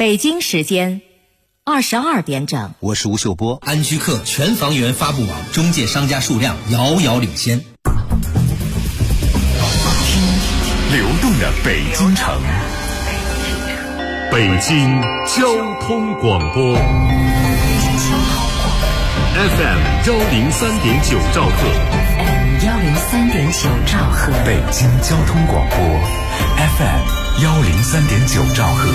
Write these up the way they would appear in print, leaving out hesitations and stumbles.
北京时间22点整。 我是吴秀波。 安居客全房源发布网中介商家数量遥遥领先。 听流动的北京城，北京交通广播 FM 103.9兆赫 103.9兆赫， 北京交通广播 FM 103.9兆赫。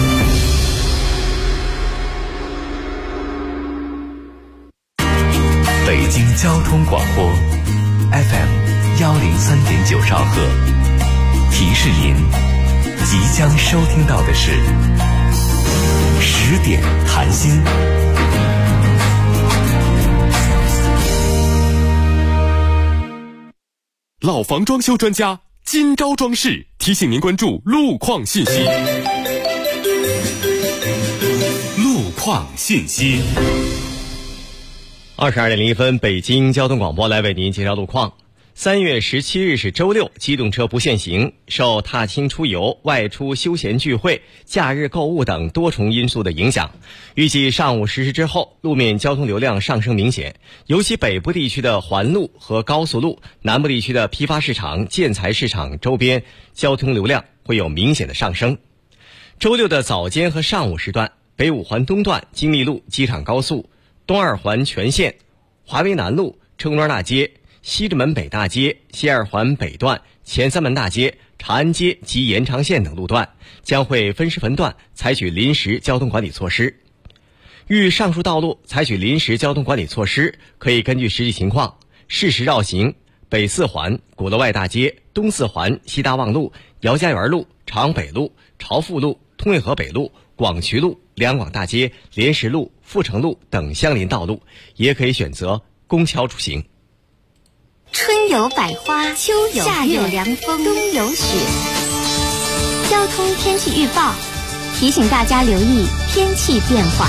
北京交通广播 FM 103.9兆赫，提示您即将收听到的是10点谈心。老房装修专家金招装饰提醒您关注路况信息。路况信息。 22点01分，北京交通广播来为您介绍路况。3月17日是周六，机动车不限行。受踏青出游、外出休闲聚会、假日购物等多重因素的影响，预计上午10时之后，路面交通流量上升明显，尤其北部地区的环路和高速路，南部地区的批发市场、建材市场周边交通流量会有明显的上升。周六的早间和上午时段，北五环东段、金密路、机场高速、东二环全线、华威南路、成功大街、西直门北大街、西二环北段、前三门大街、长安街及延长线等路段将会分时分段采取临时交通管理措施。遇上述道路采取临时交通管理措施，可以根据实际情况适时绕行北四环、鼓楼外大街、东四环、西大望路、姚家园路、长北路、朝富路、通惠河北路、广渠路、两广大街、莲石路、阜成路等相邻道路，也可以选择公交出行。 春有百花，秋有夏有凉风，冬有雪。交通天气预报提醒大家留意天气变化。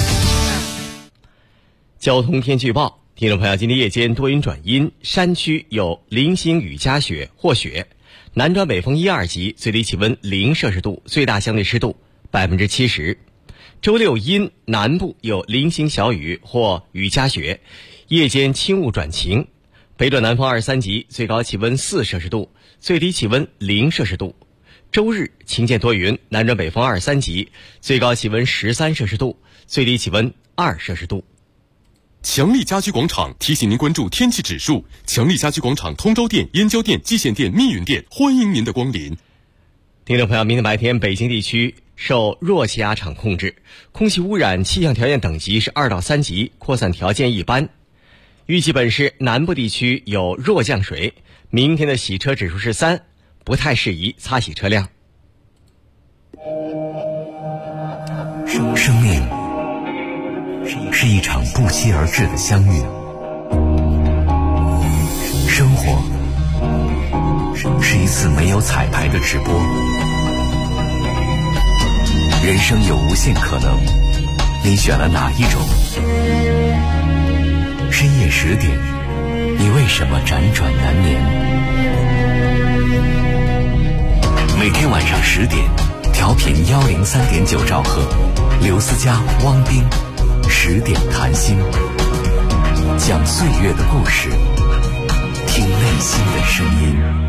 交通天气预报，听众朋友，今天夜间多云转阴，山区有零星雨夹雪或雪，南转北风1、2级，最低气温0摄氏度，最大相对湿度70%。周六阴，南部有零星小雨或雨夹雪，夜间轻雾转晴，北转南风2、3级，最高气温4摄氏度，最低气温0摄氏度。周日晴间多云，南转北风2、3级，最高气温13摄氏度，最低气温2摄氏度。 强力家居广场提醒您关注天气指数。强力家居广场通州店、燕郊店、蓟县店、密云店，欢迎您的光临。 听众朋友，明天白天北京地区受弱气压场控制，空气污染气象条件等级是2到3级，扩散条件一般。预计本市南部地区有弱降水，明天的洗车指数是3，不太适宜擦洗车辆。 生命是一场不期而至的相遇，生活是一次没有彩排的直播，人生有无限可能，你选了哪一种？深夜10点，你为什么辗转难眠？每天晚上10点，调频103.9兆赫，刘思佳、汪斌10点谈心，讲岁月的故事，听内心的声音。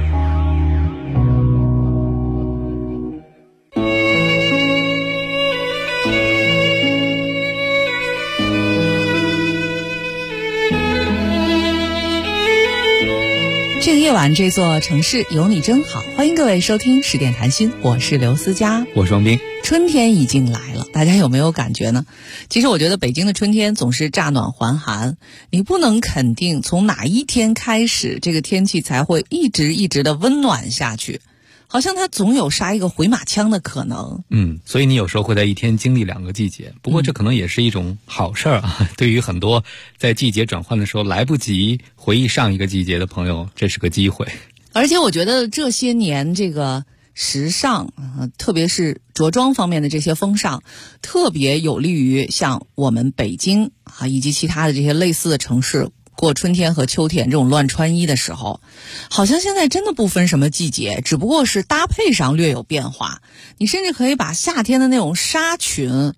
这个夜晚，这座城市有你真好。欢迎各位收听10点谈心，我是刘思佳， 我是王斌。 春天已经来了，大家有没有感觉呢？其实我觉得北京的春天总是乍暖还寒，你不能肯定从哪一天开始，这个天气才会一直的温暖下去。好像它总有杀一个回马枪的可能。 所以你有时候会在一天经历2个季节，不过这可能也是一种好事儿啊。对于很多在季节转换的时候来不及回忆上一个季节的朋友，这是个机会。 而且我觉得这些年这个时尚特别是着装方面的这些风尚，特别有利于像我们北京以及其他的这些类似的城市过春天和秋天这种乱穿衣的时候，好像现在真的不分什么季节，只不过是搭配上略有变化。你甚至可以把夏天的那种纱裙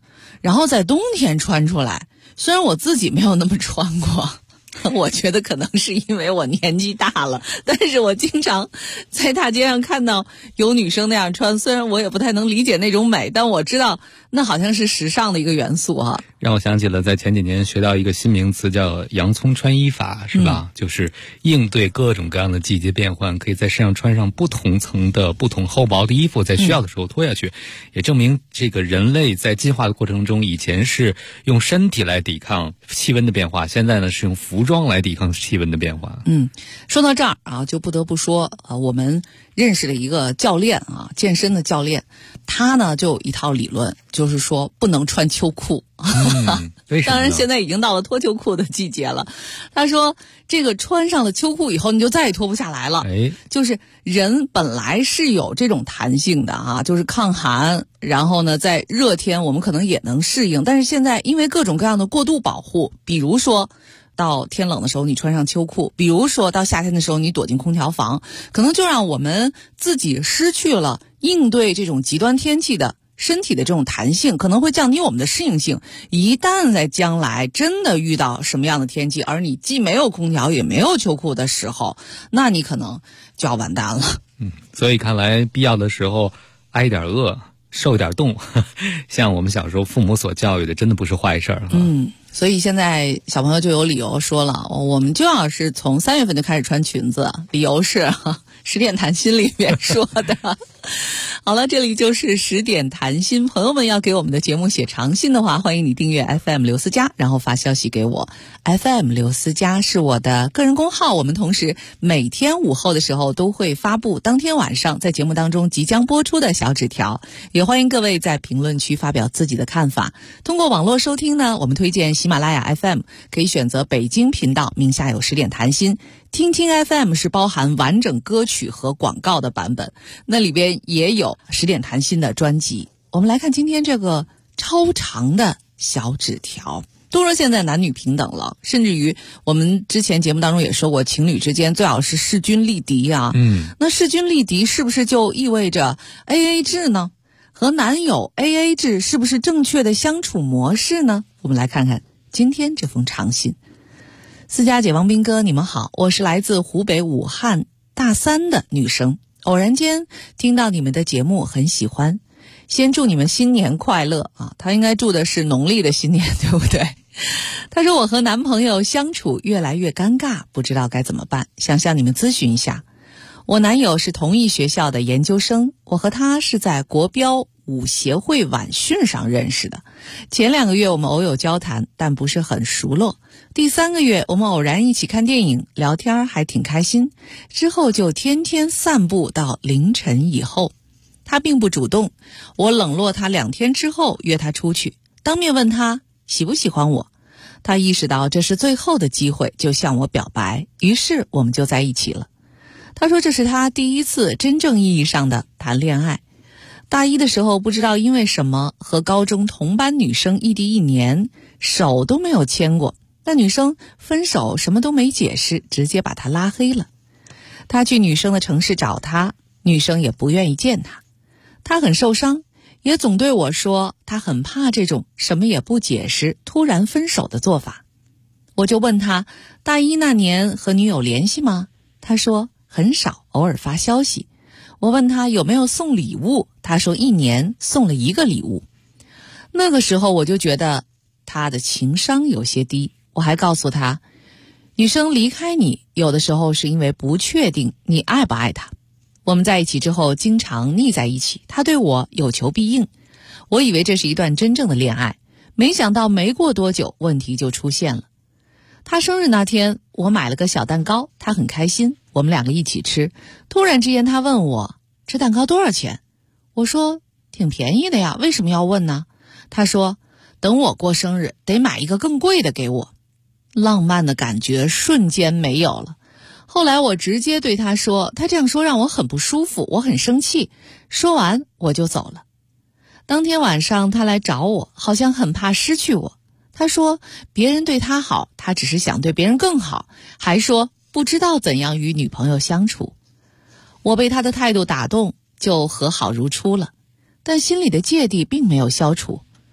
然后在冬天穿出来。虽然我自己没有那么穿过，我觉得可能是因为我年纪大了，但是我经常在大街上看到有女生那样穿，虽然我也不太能理解那种美，但我知道那好像是时尚的一个元素哈。 让我想起了在前几年学到一个新名词叫洋葱穿衣法，是吧？就是应对各种各样的季节变换，可以在身上穿上不同层的不同厚薄的衣服，在需要的时候脱下去。也证明这个人类在进化的过程中，以前是用身体来抵抗气温的变化，现在呢是用服装来抵抗气温的变化。 说到这儿啊，就不得不说我们认识了一个教练啊，健身的教练，他呢就有一套理论，就是说不能穿秋裤。 为什么呢？ 当然现在已经到了脱秋裤的季节了。他说这个穿上了秋裤以后，你就再也脱不下来了。就是人本来是有这种弹性的啊，就是抗寒，然后呢在热天我们可能也能适应，但是现在因为各种各样的过度保护，比如说到天冷的时候你穿上秋裤，比如说到夏天的时候你躲进空调房，可能就让我们自己失去了应对这种极端天气的身体的这种弹性，可能会降低我们的适应性。一旦在将来真的遇到什么样的天气，而你既没有空调也没有秋裤的时候，那你可能就要完蛋了。 所以看来必要的时候挨一点饿，受一点冻，像我们小时候父母所教育的，真的不是坏事儿。 所以现在小朋友就有理由说了，我们就要是从3月份就开始穿裙子，理由是10点谈心里面说的。好了，这里就是10点谈心，朋友们要给我们的节目写长信的话，欢迎你订阅 FM 刘思佳，然后发消息给我。FM 刘思佳是我的个人公号，我们同时每天午后的时候都会发布当天晚上在节目当中即将播出的小纸条，也欢迎各位在评论区发表自己的看法。通过网络收听呢，我们推荐喜马拉雅 FM， 可以选择北京频道，名下有10点谈心。听听 FM 是包含完整歌曲和广告的版本，那里边也有10点谈心的专辑。我们来看今天这个超长的小纸条。都说现在男女平等了，甚至于我们之前节目当中也说过，情侣之间最好是势均力敌啊。那势均力敌是不是就意味着 AA 制呢？和男友 AA 制是不是正确的相处模式呢？我们来看看今天这封长信。思佳姐、王斌哥，你们好，我是来自湖北武汉大3的女生，偶然间听到你们的节目，很喜欢。先祝你们新年快乐啊！他应该祝的是农历的新年，对不对？他说我和男朋友相处越来越尴尬，不知道该怎么办，想向你们咨询一下。我男友是同一学校的研究生，我和他是在国标舞协会晚训上认识的。前2个月我们偶有交谈，但不是很熟络。第3个月我们偶然一起看电影，聊天还挺开心，之后就天天散步到凌晨以后。他并不主动，我冷落他2天之后约他出去，当面问他喜不喜欢我。他意识到这是最后的机会，就向我表白，于是我们就在一起了。他说这是他第一次真正意义上的谈恋爱。大1的时候不知道因为什么和高中同班女生异地1年，手都没有牵过，那女生分手什么都没解释，直接把他拉黑了。他去女生的城市找他，女生也不愿意见他。他很受伤，也总对我说他很怕这种什么也不解释突然分手的做法。我就问他大1那年和女友联系吗？他说很少，偶尔发消息。我问他有没有送礼物，他说1年送了1个礼物。那个时候我就觉得他的情商有些低，我还告诉他，女生离开你有的时候是因为不确定你爱不爱她。我们在一起之后经常腻在一起，他对我有求必应，我以为这是一段真正的恋爱，没想到没过多久问题就出现了。他生日那天我买了个小蛋糕，他很开心，我们2个一起吃。突然之间他问我这蛋糕多少钱，我说挺便宜的呀，为什么要问呢？他说等我过生日得买一个更贵的给我。浪漫的感觉瞬间没有了。后来我直接对他说，他这样说让我很不舒服，我很生气。说完我就走了。当天晚上他来找我，好像很怕失去我。他说别人对他好，他只是想对别人更好，还说不知道怎样与女朋友相处。我被他的态度打动，就和好如初了，但心里的芥蒂并没有消除。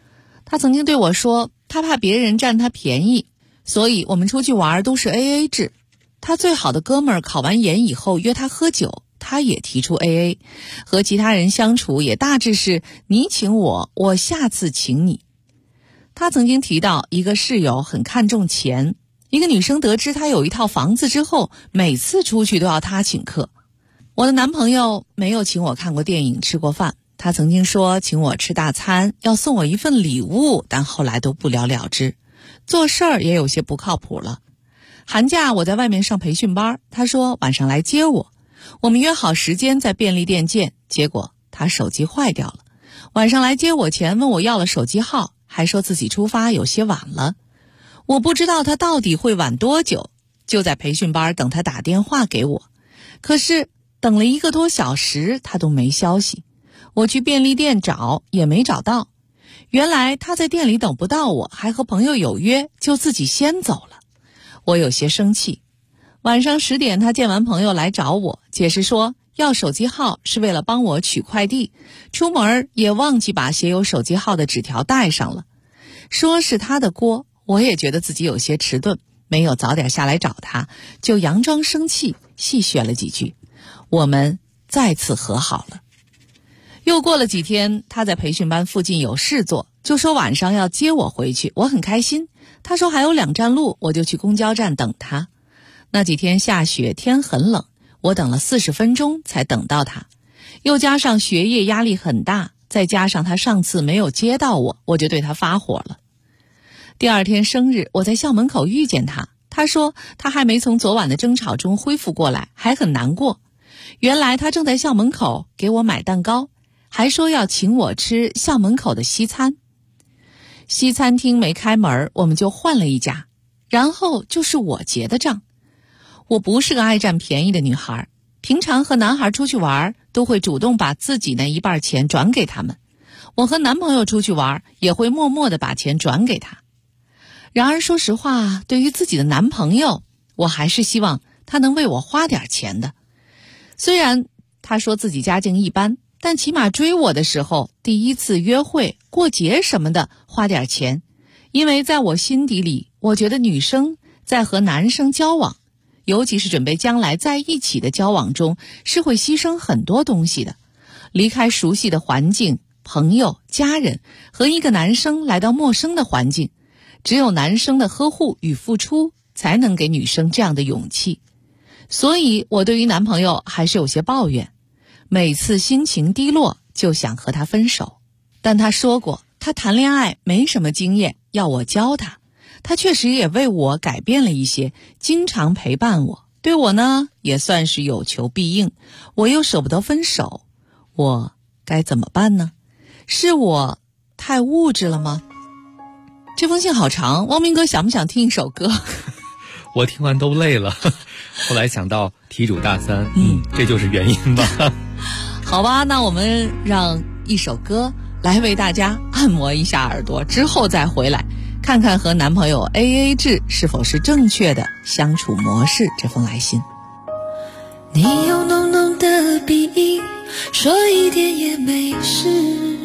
他曾经对我说，他怕别人占他便宜，所以我们出去玩都是 AA 制。他最好的哥们儿考完研以后约他喝酒，他也提出 AA， 和其他人相处也大致是你请我，我下次请你。他曾经提到一个室友很看重钱，一个女生得知他有一套房子之后，每次出去都要他请客。我的男朋友没有请我看过电影吃过饭，他曾经说请我吃大餐，要送我一份礼物，但后来都不了了之。做事儿也有些不靠谱了。寒假我在外面上培训班，他说晚上来接我，我们约好时间在便利店见，结果他手机坏掉了。晚上来接我前问我要了手机号，还说自己出发有些晚了。我不知道他到底会晚多久，就在培训班等他打电话给我。可是等了1个多小时，他都没消息。我去便利店找也没找到。原来他在店里等不到我，还和朋友有约，就自己先走了。我有些生气。晚上10点，他见完朋友来找我，解释说要手机号是为了帮我取快递，出门也忘记把写有手机号的纸条带上了。说是他的锅，我也觉得自己有些迟钝，没有早点下来找他，就佯装生气，戏谑了几句。我们再次和好了。又过了几天，他在培训班附近有事做，就说晚上要接我回去，我很开心。他说还有2站路，我就去公交站等他。那几天下雪，天很冷，我等了40分钟才等到他。又加上学业压力很大，再加上他上次没有接到我，我就对他发火了。第2天生日，我在校门口遇见他，他说他还没从昨晚的争吵中恢复过来，还很难过。原来他正在校门口给我买蛋糕，还说要请我吃校门口的西餐。西餐厅没开门，我们就换了一家，然后就是我结的账。我不是个爱占便宜的女孩，平常和男孩出去玩都会主动把自己那一半钱转给他们，我和男朋友出去玩也会默默地把钱转给他。然而说实话，对于自己的男朋友，我还是希望他能为我花点钱的。虽然他说自己家境一般，但起码追我的时候，第一次约会、过节什么的花点钱。因为在我心底里，我觉得女生在和男生交往，尤其是准备将来在一起的交往中，是会牺牲很多东西的。离开熟悉的环境、朋友、家人，和一个男生来到陌生的环境，只有男生的呵护与付出，才能给女生这样的勇气。所以我对于男朋友还是有些抱怨，每次心情低落就想和他分手。但他说过，他谈恋爱没什么经验，要我教他。他确实也为我改变了一些，经常陪伴我，对我呢也算是有求必应。我又舍不得分手，我该怎么办呢？是我太物质了吗？这封信好长，汪明哥想不想听一首歌？ 我听完都累了，后来想到题主大三，这就是原因吧。 好吧，那我们让一首歌来为大家按摩一下耳朵，之后再回来看看和男朋友 AA 制是否是正确的相处模式。这封来信， 你有浓浓的鼻音，说一点也没事，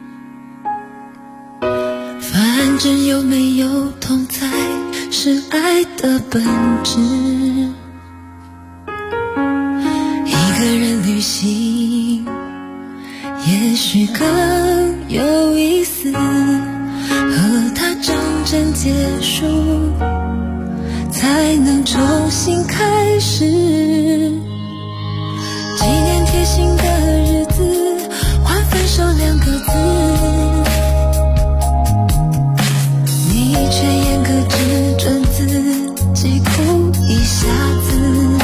反正有没有同在是爱的本质。一个人旅行也许更有意思，和他真正结束才能重新开始。纪念贴心的日子换分手2个字，你却严格只准自己哭一下子。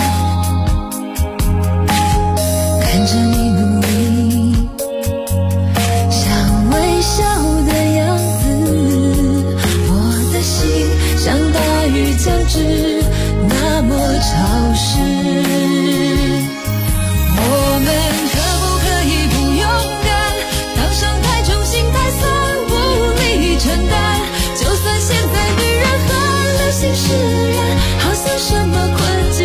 看着你努力像微笑的样子，我的心像大雨将至，那么潮湿。我们可不可以不勇敢，当伤太重心太酸无力承担，就算现在女人很流行释然，好像什么困境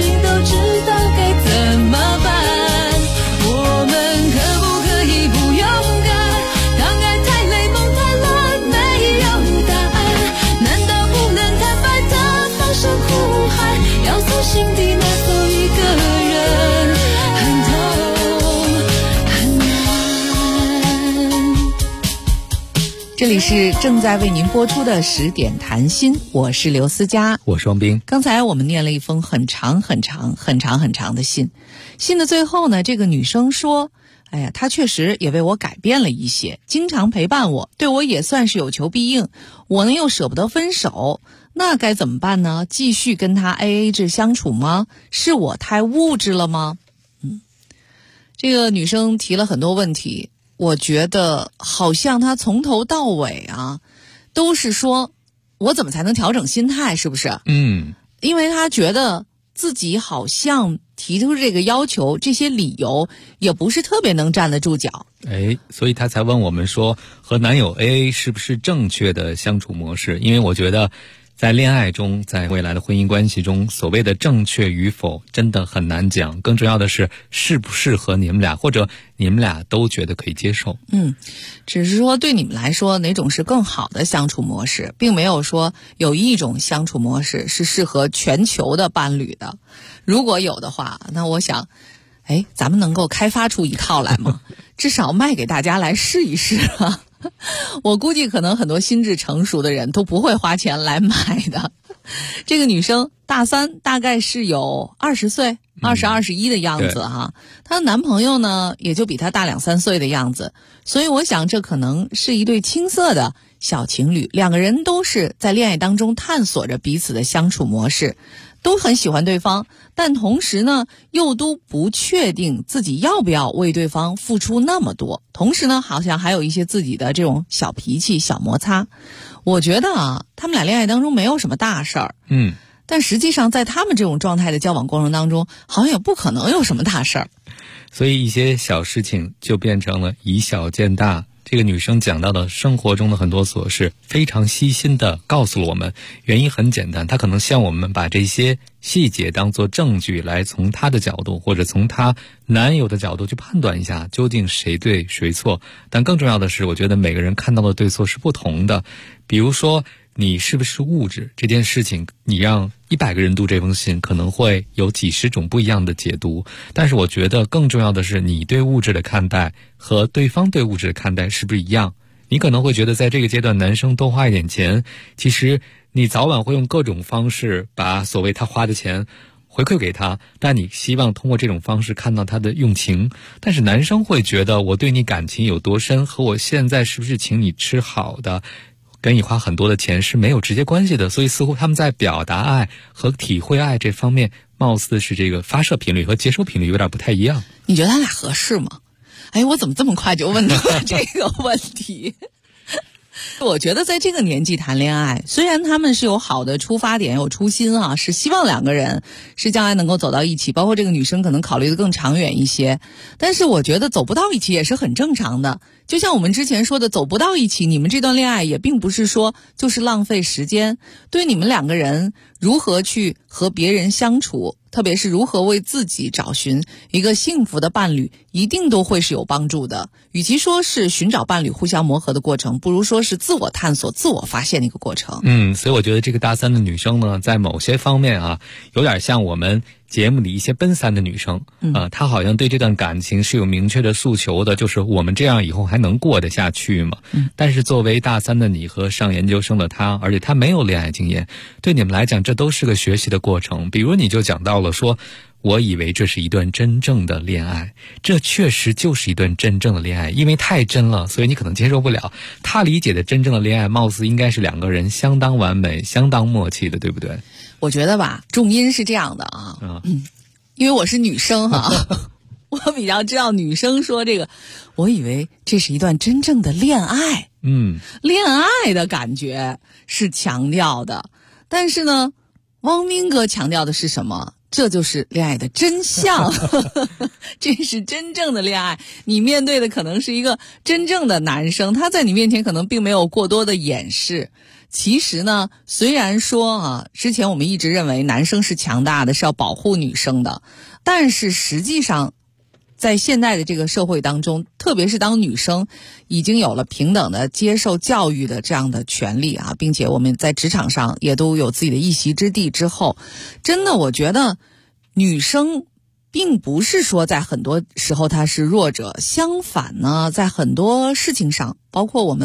里是正在为您播出的10点谈心，我是刘思佳， 我是王斌。 刚才我们念了一封很长的信，信的最后呢，这个女生说，哎呀，她确实也为我改变了一些，经常陪伴我，对我也算是有求必应，我呢又舍不得分手，那该怎么办呢？继续跟她 AA 制相处吗？是我太物质了吗？这个女生提了很多问题，我觉得好像她从头到尾啊，都是说我怎么才能调整心态，是不是？因为她觉得自己好像提出这个要求，这些理由也不是特别能站得住脚。 所以她才问我们说，和男友 AA 是不是正确的相处模式？因为我觉得在恋爱中，在未来的婚姻关系中，所谓的正确与否真的很难讲，更重要的是适不适合你们俩，或者你们俩都觉得可以接受。 只是说对你们来说哪种是更好的相处模式，并没有说有一种相处模式是适合全球的伴侣的。如果有的话，那我想咱们能够开发出一套来吗？至少卖给大家来试一试啊。我估计可能很多心智成熟的人都不会花钱来买的。这个女生大3，大概是有20岁，20、21的样子哈。她的男朋友呢，也就比她大2、3岁的样子，所以我想这可能是一对青涩的小情侣，两个人都是在恋爱当中探索着彼此的相处模式，都很喜欢对方，但同时呢，又都不确定自己要不要为对方付出那么多。同时呢，好像还有一些自己的这种小脾气、小摩擦。我觉得啊，他们俩恋爱当中没有什么大事儿。但实际上在他们这种状态的交往过程当中，好像也不可能有什么大事儿。 所以一些小事情就变成了以小见大。这个女生讲到的生活中的很多琐事，非常细心地告诉了我们，原因很简单，她可能希望我们把这些细节当作证据，来从她的角度或者从她男友的角度去判断一下究竟谁对谁错。但更重要的是，我觉得每个人看到的对错是不同的。比如说你是不是物质这件事情，你让100个人读这封信，可能会有几十种不一样的解读。但是我觉得更重要的是，你对物质的看待和对方对物质的看待是不是一样。你可能会觉得在这个阶段男生多花一点钱，其实你早晚会用各种方式把所谓他花的钱回馈给他，但你希望通过这种方式看到他的用情。但是男生会觉得我对你感情有多深，和我现在是不是请你吃好的，跟你花很多的钱是没有直接关系的。所以似乎他们在表达爱和体会爱这方面，貌似是这个发射频率和接收频率有点不太一样。 你觉得他俩合适吗？我怎么这么快就问到这个问题？我觉得在这个年纪谈恋爱，虽然他们是有好的出发点，有初心啊，是希望两个人是将来能够走到一起，包括这个女生可能考虑的更长远一些，但是我觉得走不到一起也是很正常的。就像我们之前说的，走不到一起，你们这段恋爱也并不是说就是浪费时间，对你们两个人如何去和别人相处，特别是如何为自己找寻一个幸福的伴侣，一定都会是有帮助的。与其说是寻找伴侣互相磨合的过程，不如说是自我探索、自我发现的一个过程。 所以我觉得这个大3的女生呢，在某些方面啊，有点像我们节目里一些奔3的女生她好像对这段感情是有明确的诉求的，就是我们这样以后还能过得下去吗？但是作为大3的你和上研究生的她，而且她没有恋爱经验，对你们来讲这都是个学习的过程。比如你就讲到了说，我以为这是一段真正的恋爱，这确实就是一段真正的恋爱，因为太真了，所以你可能接受不了。他理解的真正的恋爱，貌似应该是两个人相当完美、相当默契的，对不对？ 我觉得吧，重音是这样的因为我是女生我比较知道女生说这个，我以为这是一段真正的恋爱，恋爱的感觉是强调的，但是呢，汪斌哥强调的是什么？这就是恋爱的真相这是真正的恋爱，你面对的可能是一个真正的男生，他在你面前可能并没有过多的掩饰。其实呢，虽然说之前我们一直认为男生是强大的，是要保护女生的，但是实际上在现代的这个社会当中，特别是当女生已经有了平等的接受教育的这样的权利并且我们在职场上也都有自己的一席之地之后，真的我觉得女生并不是说在很多时候她是弱者，相反呢，在很多事情上，包括我们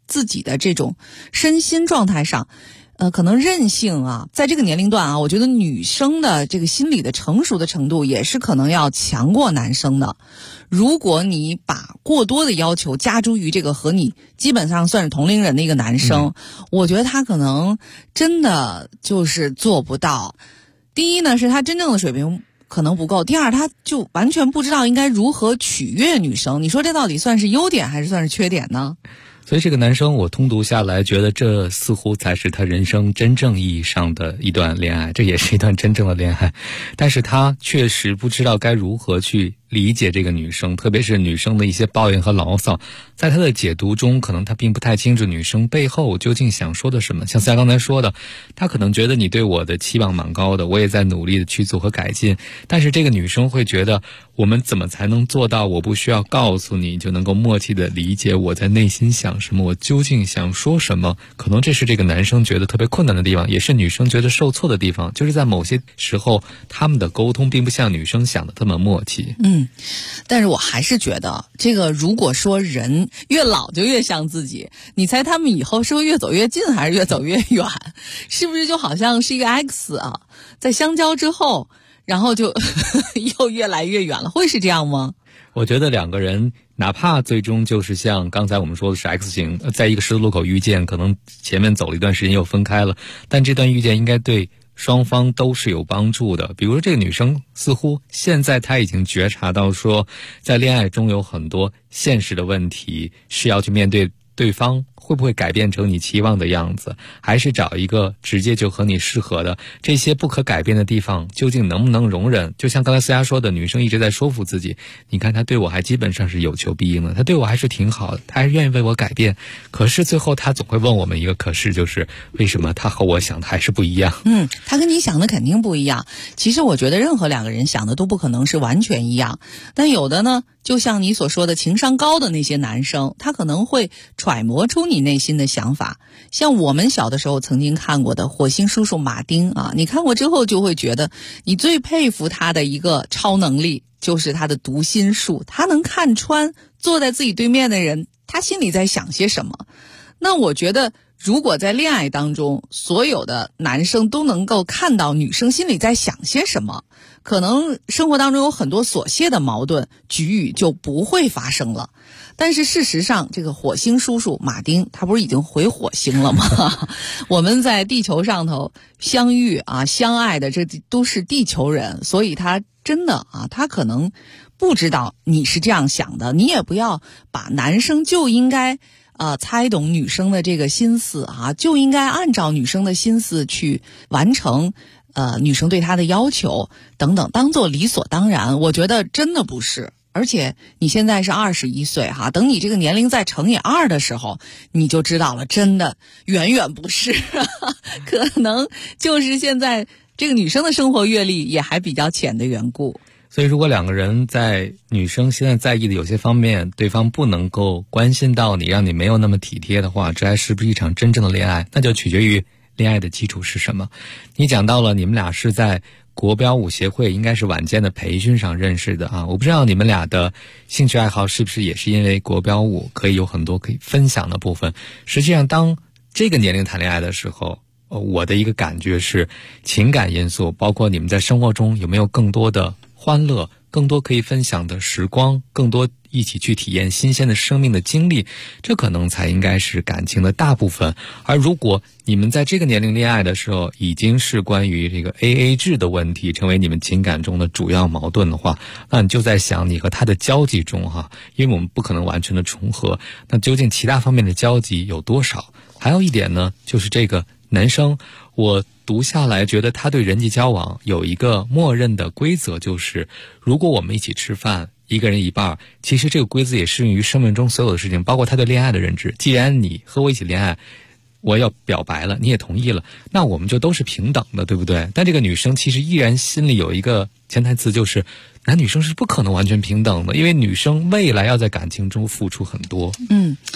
自己的这种身心状态上，可能韧性啊，在这个年龄段啊，我觉得女生的这个心理的成熟的程度也是可能要强过男生的。如果你把过多的要求加诸于这个和你基本上算是同龄人的一个男生，我觉得他可能真的就是做不到。第一呢，是他真正的水平可能不够，第二，他就完全不知道应该如何取悦女生。你说这到底算是优点还是算是缺点呢？ 所以这个男生我通读下来觉得这似乎才是他人生真正意义上的一段恋爱，这也是一段真正的恋爱，但是他确实不知道该如何去理解这个女生，特别是女生的一些抱怨和牢骚，在他的解读中可能他并不太清楚女生背后究竟想说的什么。像思佳刚才说的，他可能觉得你对我的期望蛮高的，我也在努力的去做和改进，但是这个女生会觉得我们怎么才能做到我不需要告诉你就能够默契的理解我在内心想什么，我究竟想说什么。可能这是这个男生觉得特别困难的地方，也是女生觉得受挫的地方，就是在某些时候他们的沟通并不像女生想的这么默契。 但是我还是觉得这个如果说人越老就越像自己，你猜他们以后是会越走越近还是越走越远？是不是就好像是一个 X 啊，在相交之后然后就又越来越远了，会是这样吗？ 我觉得两个人哪怕最终就是像刚才我们说的是 X 型，在一个十字路口遇见，可能前面走了一段时间又分开了，但这段遇见应该对双方都是有帮助的。比如说这个女生似乎现在她已经觉察到说，在恋爱中有很多现实的问题是要去面对，对方会不会改变成你期望的样子，还是找一个直接就和你适合的，这些不可改变的地方究竟能不能容忍。就像刚才思佳说的，女生一直在说服自己，你看她对我还基本上是有求必应的，她对我还是挺好的，她还是愿意为我改变，可是最后她总会问我们一个可是，就是为什么她和我想的还是不一样。 她跟你想的肯定不一样。其实我觉得任何两个人想的都不可能是完全一样，但有的呢，就像你所说的情商高的那些男生，他可能会揣摩出你内心的想法。像我们小的时候曾经看过的火星叔叔马丁啊，你看过之后就会觉得你最佩服他的一个超能力就是他的读心术，他能看穿坐在自己对面的人他心里在想些什么。那我觉得如果在恋爱当中所有的男生都能够看到女生心里在想些什么，可能生活当中有很多琐屑的矛盾局域就不会发生了。但是事实上这个火星叔叔马丁他不是已经回火星了吗？我们在地球上头相遇啊相爱的这都是地球人，所以他真的啊他可能不知道你是这样想的。你也不要把男生就应该猜懂女生的这个心思啊，就应该按照女生的心思去完成女生对他的要求等等，当做理所当然。我觉得真的不是。而且你现在是21岁哈，等你这个年龄再乘以2的时候，你就知道了，真的远远不是可能就是现在这个女生的生活阅历也还比较浅的缘故。 所以如果两个人在女生现在在意的有些方面对方不能够关心到你，让你没有那么体贴的话，这还是不是一场真正的恋爱？那就取决于恋爱的基础是什么。你讲到了你们俩是在国标舞协会应该是晚间的培训上认识的啊，我不知道你们俩的兴趣爱好是不是也是因为国标舞可以有很多可以分享的部分。实际上当这个年龄谈恋爱的时候，我的一个感觉是情感因素，包括你们在生活中有没有更多的欢乐，更多可以分享的时光，更多一起去体验新鲜的生命的经历，这可能才应该是感情的大部分。而如果你们在这个年龄恋爱的时候已经是关于这个 AA 制的问题成为你们情感中的主要矛盾的话，那你就在想你和他的交集中因为我们不可能完全的重合，那究竟其他方面的交集有多少？还有一点呢，就是这个男生，我读下来觉得他对人际交往有一个默认的规则，就是如果我们一起吃饭，一个人一半，其实这个规则也适用于生命中所有的事情，包括他对恋爱的认知。既然你和我一起恋爱，我要表白了，你也同意了，那我们就都是平等的，对不对？但这个女生其实依然心里有一个潜台词，就是男女生是不可能完全平等的，因为女生未来要在感情中付出很多。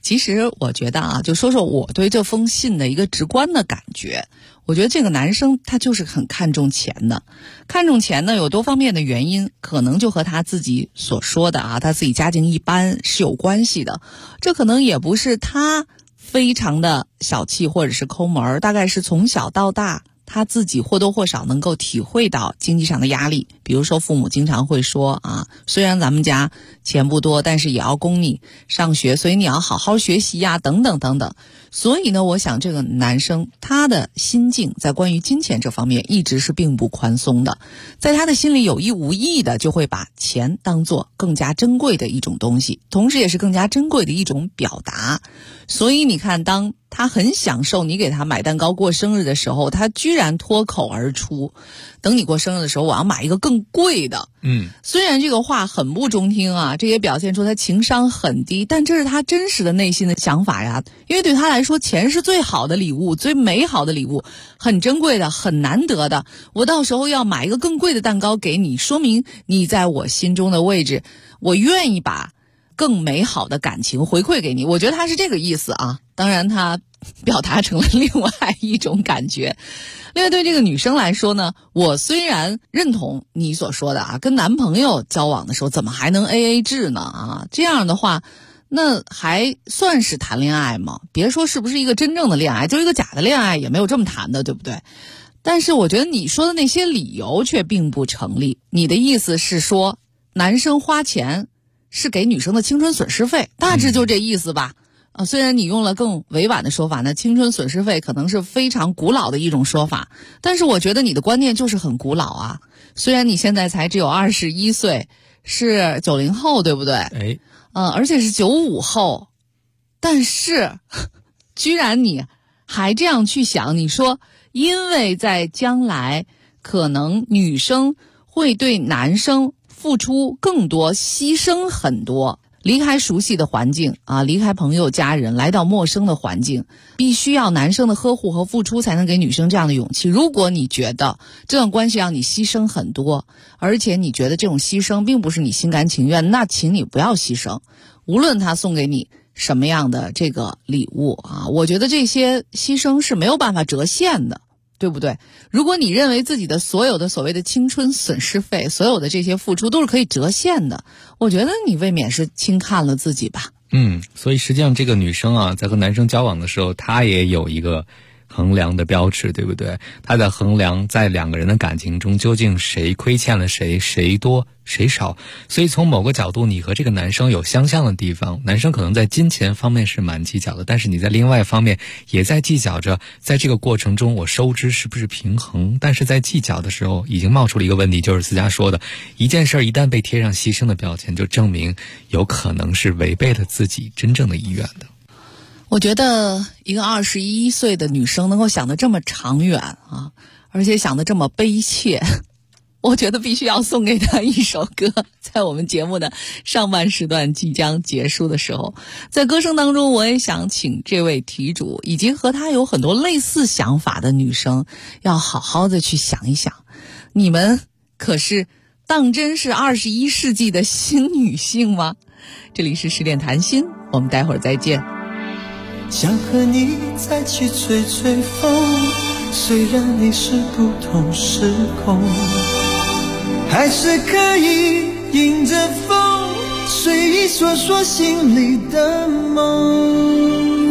其实我觉得啊，就说说我对这封信的一个直观的感觉。我觉得这个男生他就是很看重钱的，看重钱呢有多方面的原因，可能就和他自己所说的啊，他自己家境一般是有关系的。这可能也不是他非常的小气或者是抠门，大概是从小到大他自己或多或少能够体会到经济上的压力。比如说父母经常会说啊，虽然咱们家钱不多，但是也要供你上学，所以你要好好学习呀，等等等等。所以呢，我想这个男生他的心境在关于金钱这方面一直是并不宽松的，在他的心里有意无意的就会把钱当作更加珍贵的一种东西，同时也是更加珍贵的一种表达。所以你看，当他很享受你给他买蛋糕过生日的时候，他居然脱口而出，等你过生日的时候我要买一个更贵的。虽然这个话很不中听啊，这也表现出他情商很低，但这是他真实的内心的想法呀。因为对他来说，钱是最好的礼物，最美好的礼物，很珍贵的，很难得的。我到时候要买一个更贵的蛋糕给你，说明你在我心中的位置，我愿意把更美好的感情回馈给你。我觉得他是这个意思啊，当然他表达成了另外一种感觉。另外对这个女生来说呢，我虽然认同你所说的啊，跟男朋友交往的时候怎么还能 AA 制呢啊？这样的话那还算是谈恋爱吗？别说是不是一个真正的恋爱，就是一个假的恋爱也没有这么谈的，对不对？但是我觉得你说的那些理由却并不成立。你的意思是说男生花钱是给女生的青春损失费，大致就这意思吧。虽然你用了更委婉的说法呢，青春损失费可能是非常古老的一种说法，但是我觉得你的观念就是很古老啊。虽然你现在才只有21岁，是90后，对不对？而且是95后，但是居然你还这样去想，你说因为在将来可能女生会对男生付出更多，牺牲很多，离开熟悉的环境啊，离开朋友家人，来到陌生的环境，必须要男生的呵护和付出才能给女生这样的勇气。如果你觉得这段关系让你牺牲很多，而且你觉得这种牺牲并不是你心甘情愿，那请你不要牺牲。无论他送给你什么样的这个礼物啊，我觉得这些牺牲是没有办法折现的，对不对？如果你认为自己的所有的所谓的青春损失费，所有的这些付出都是可以折现的，我觉得你未免是轻看了自己吧。 所以实际上这个女生啊，在和男生交往的时候，她也有一个衡量的标尺，对不对？她在衡量在两个人的感情中究竟谁亏欠了谁，谁多谁少。所以从某个角度，你和这个男生有相像的地方，男生可能在金钱方面是蛮计较的，但是你在另外一方面也在计较着，在这个过程中我收支是不是平衡。但是在计较的时候已经冒出了一个问题，就是思佳说的，一件事一旦被贴上牺牲的标签，就证明有可能是违背了自己真正的意愿的。 我觉得一个21岁的女生能够想得这么长远啊，而且想得这么悲切，我觉得必须要送给她一首歌。在我们节目的上半时段即将结束的时候，在歌声当中，我也想请这位题主以及和她有很多类似想法的女生，要好好的去想一想，你们可是当真是21世纪的新女性吗？这里是10点谈心，我们待会儿再见。 想和你再去吹吹风，虽然你是不同时空，还是可以迎着风，随意说说心里的梦。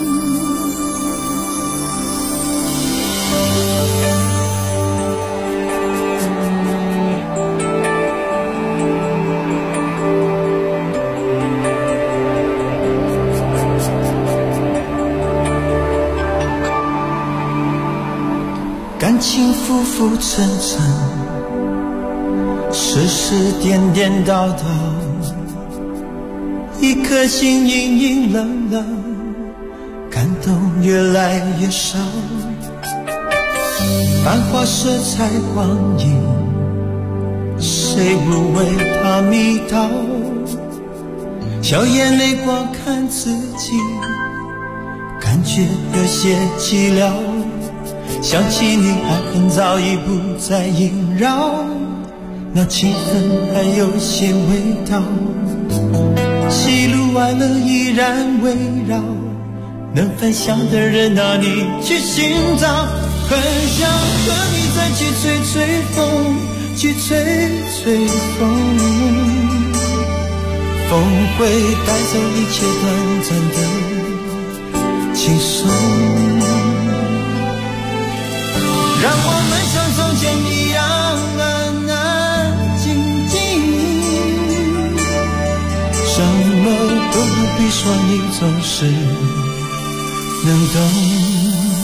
感情浮浮沉沉，世事颠颠倒倒，一颗心阴阴冷冷，感动越来越少。繁华色彩光影，谁不为它迷倒？笑眼泪光看自己，感觉有些寂寥。想起你，爱恨早已不再萦绕， 那气氛还有些味道，喜怒哀乐依然围绕，能分享的人哪里去寻找？很想和你再去吹吹风，去吹吹风，风会带走一切短暂的轻松，让我们像从前一样安安静静，什么都不必说，你总是能懂。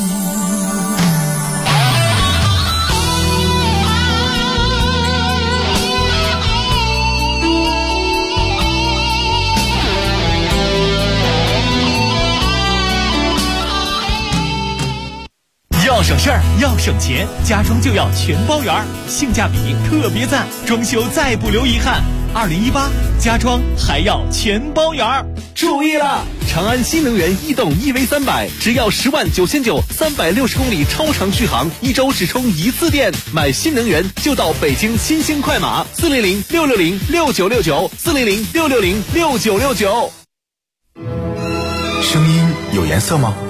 要省事儿，要省钱，家装就要全包圆，性价比特别赞，装修再不留遗憾。2018家装还要全包圆。注意了，长安新能源逸动 EV300只要10.99000，360公里超长续航，1周只充1次电。买新能源就到北京新兴快马400-660-6969，400-660-6969。 声音有颜色吗？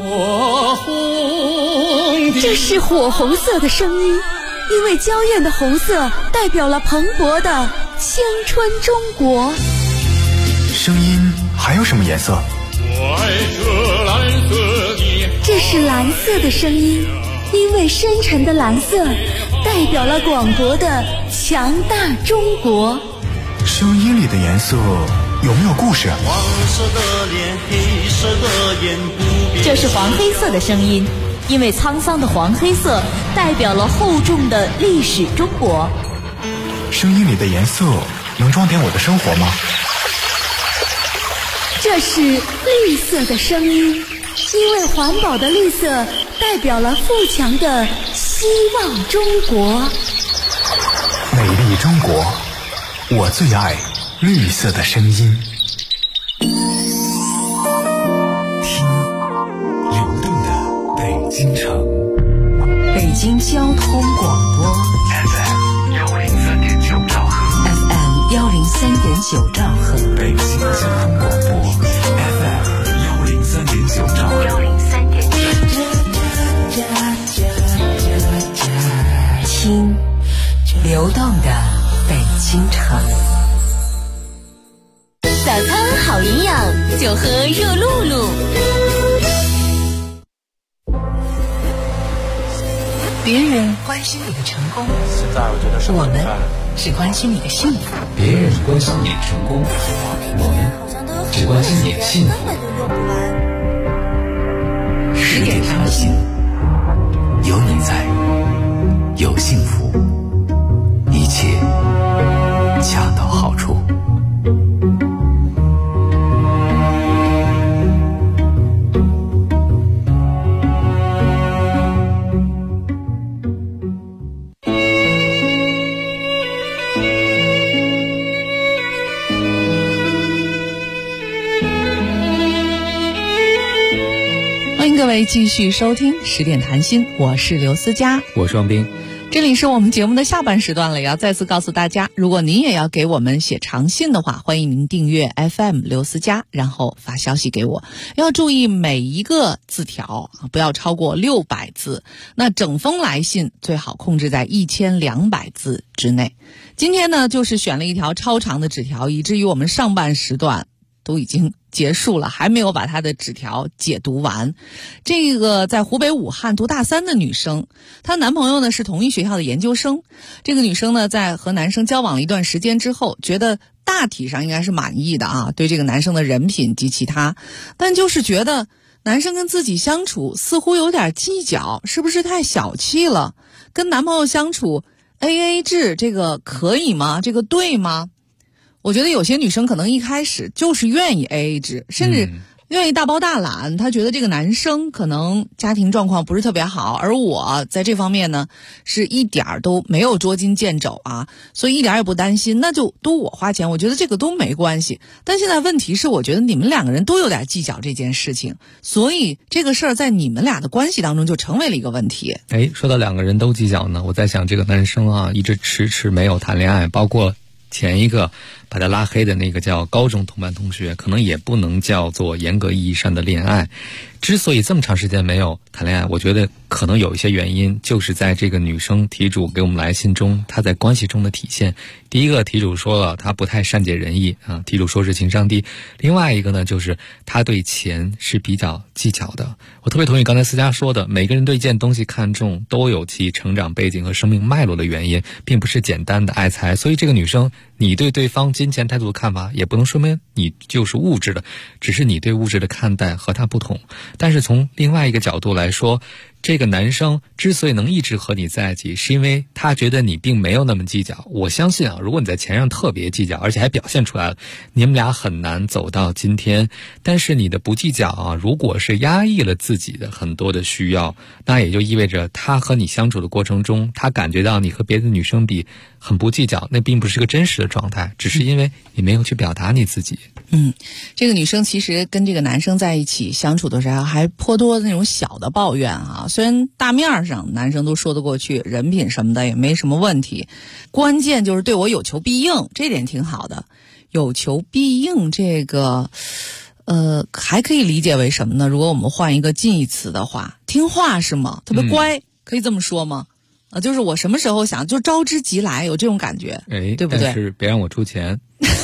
这是火红色的声音，因为娇艳的红色代表了蓬勃的青春中国。 声音还有什么颜色？ 我爱这蓝色的。 这是蓝色的声音，因为深沉的蓝色代表了广博的强大中国。 声音里的颜色有没有故事？ 黄色的脸，黑色的眼，不变。 这是黄黑色的声音，因为沧桑的黄黑色代表了厚重的历史中国。 声音里的颜色能装点我的生活吗？ 这是绿色的声音，因为环保的绿色代表了富强的希望中国。 美丽中国，我最爱绿色的声音。 听流动的北京城， 北京交通广播 FM 103.9兆赫 ，FM 103.9兆赫， 北京交通广播 FM 103.9兆赫听流动的北京城。 早餐好营养，就喝热露露。 别人关心你的成功，我们只关心你的幸福。 别人关心你的成功，我们只关心你的幸福。 10点谈心， 有你在，有幸福，一切恰到好处。 欢迎各位继续收听10点谈心，我是刘思佳， 我是王斌。 这里是我们节目的下半时段了，也要再次告诉大家，如果您也要给我们写长信的话，欢迎您订阅 FM 刘思佳，然后发消息给我。要注意每一个字条不要超过600字，那整封来信最好控制在1200字之内。今天呢，就是选了一条超长的纸条，以至于我们上半时段都已经结束了，还没有把她的纸条解读完。这个在湖北武汉读大3的女生，她男朋友呢是同一学校的研究生。这个女生呢在和男生交往了一段时间之后，觉得大体上应该是满意的啊，对这个男生的人品及其他，但就是觉得男生跟自己相处似乎有点计较，是不是太小气了？跟男朋友相处 AA 制，这个可以吗？这个对吗？我觉得有些女生可能一开始就是愿意 AA 制，甚至愿意大包大揽，他觉得这个男生可能家庭状况不是特别好，而我在这方面呢是一点儿都没有捉襟见肘啊，所以一点也不担心，那就都我花钱，我觉得这个都没关系。但现在问题是，我觉得你们两个人都有点计较这件事情，所以这个事儿在你们俩的关系当中就成为了一个问题。 说到两个人都计较呢，我在想这个男生啊，一直迟迟没有谈恋爱，包括前一个把他拉黑的那个叫高中同班同学，可能也不能叫做严格意义上的恋爱。之所以这么长时间没有谈恋爱，我觉得可能有一些原因，就是在这个女生题主给我们来信中，她在关系中的体现。第一个，题主说了她不太善解人意啊，题主说是情商低。另外一个呢，就是她对钱是比较计较的。我特别同意刚才思佳说的，每个人对一件东西看重都有其成长背景和生命脉络的原因，并不是简单的爱财。所以这个女生，你对对方金钱态度的看法，也不能说明你就是物质的，只是你对物质的看待和她不同。但是从另外一个角度来说，这个男生之所以能一直和你在一起，是因为他觉得你并没有那么计较。我相信啊，如果你在钱上特别计较，而且还表现出来了，你们俩很难走到今天。但是你的不计较啊，如果是压抑了自己的很多的需要，那也就意味着他和你相处的过程中，他感觉到你和别的女生比很不计较，那并不是个真实的状态，只是因为你没有去表达你自己。 这个女生其实跟这个男生在一起相处的时候，还颇多的那种小的抱怨啊。虽然大面上男生都说得过去，人品什么的也没什么问题，关键就是对我有求必应，这点挺好的。有求必应这个还可以理解为什么呢？如果我们换一个近义词的话，听话是吗？特别乖，可以这么说吗？就是我什么时候想就招之即来，有这种感觉，对不对？ 但是别让我出钱。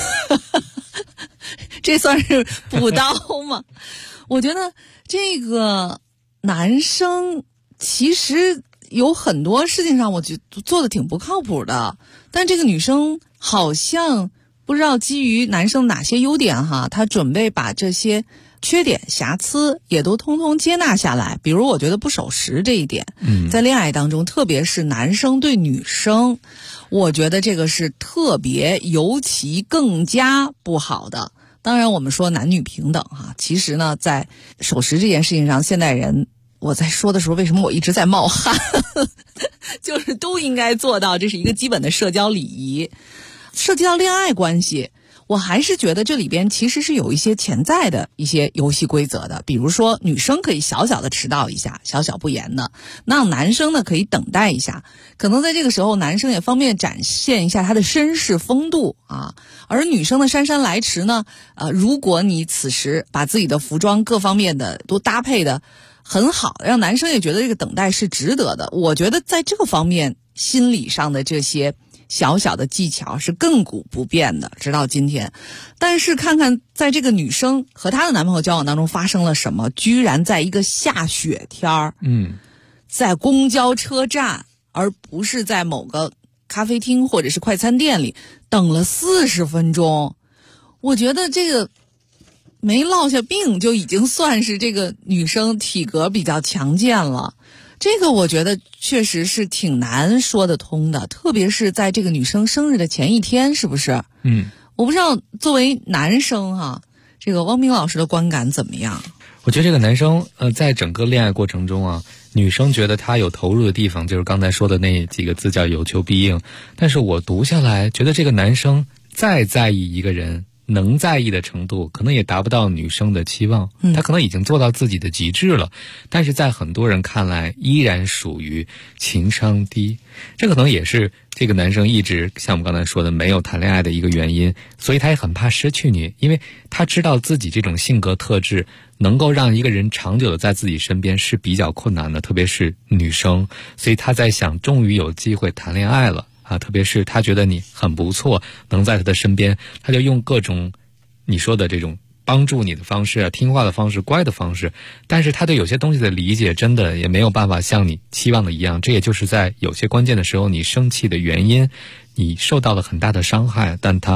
这算是补刀吗？我觉得这个男生其实有很多事情上我觉得做的挺不靠谱的，但这个女生好像不知道基于男生哪些优点哈，她准备把这些缺点瑕疵也都通通接纳下来。比如我觉得不守时这一点，在恋爱当中，特别是男生对女生，我觉得这个是特别尤其更加不好的。当然我们说男女平等哈，其实呢在守时这件事情上，现代人我在说的时候为什么我一直在冒汗就是都应该做到，这是一个基本的社交礼仪。涉及到恋爱关系，我还是觉得这里边其实是有一些潜在的一些游戏规则的。比如说女生可以小小的迟到一下，小小不言的，那男生呢可以等待一下，可能在这个时候男生也方便展现一下他的绅士风度啊。而女生的姗姗来迟呢，如果你此时把自己的服装各方面的都搭配的很好，让男生也觉得这个等待是值得的，我觉得在这个方面心理上的这些小小的技巧是亘古不变的，直到今天。但是看看在这个女生和她的男朋友交往当中发生了什么，居然在一个下雪天儿，在公交车站，而不是在某个咖啡厅或者是快餐店里等了40分钟。我觉得这个没落下病就已经算是这个女生体格比较强健了。这个我觉得确实是挺难说得通的，特别是在这个女生生日的前一天，是不是？我不知道作为男生哈，这个汪冰老师的观感怎么样？ 我觉得这个男生在整个恋爱过程中啊，女生觉得他有投入的地方，就是刚才说的那几个字叫有求必应。但是我读下来觉得这个男生再在意一个人，能在意的程度可能也达不到女生的期望，他可能已经做到自己的极致了，但是在很多人看来依然属于情商低。这可能也是这个男生一直像我们刚才说的没有谈恋爱的一个原因，所以他也很怕失去你，因为他知道自己这种性格特质能够让一个人长久的在自己身边是比较困难的，特别是女生，所以他在想终于有机会谈恋爱了啊，特别是他觉得你很不错，能在他的身边，他就用各种你说的这种帮助你的方式啊，听话的方式，乖的方式，但是他对有些东西的理解真的也没有办法像你期望的一样，这也就是在有些关键的时候你生气的原因，你受到了很大的伤害，但他